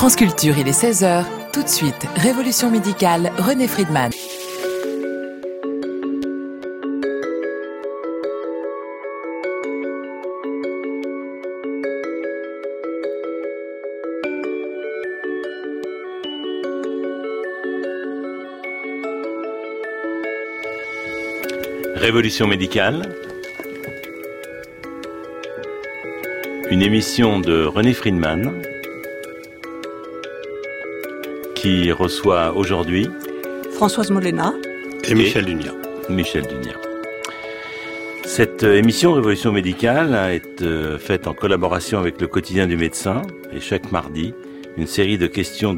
France Culture, il est 16h. Tout de suite, Révolution médicale, René Friedman. Révolution médicale, une émission de René Friedman qui reçoit aujourd'hui Françoise Molena et Michel Dunia. Cette émission Révolution médicale est faite en collaboration avec le quotidien du médecin et chaque mardi, une série de questions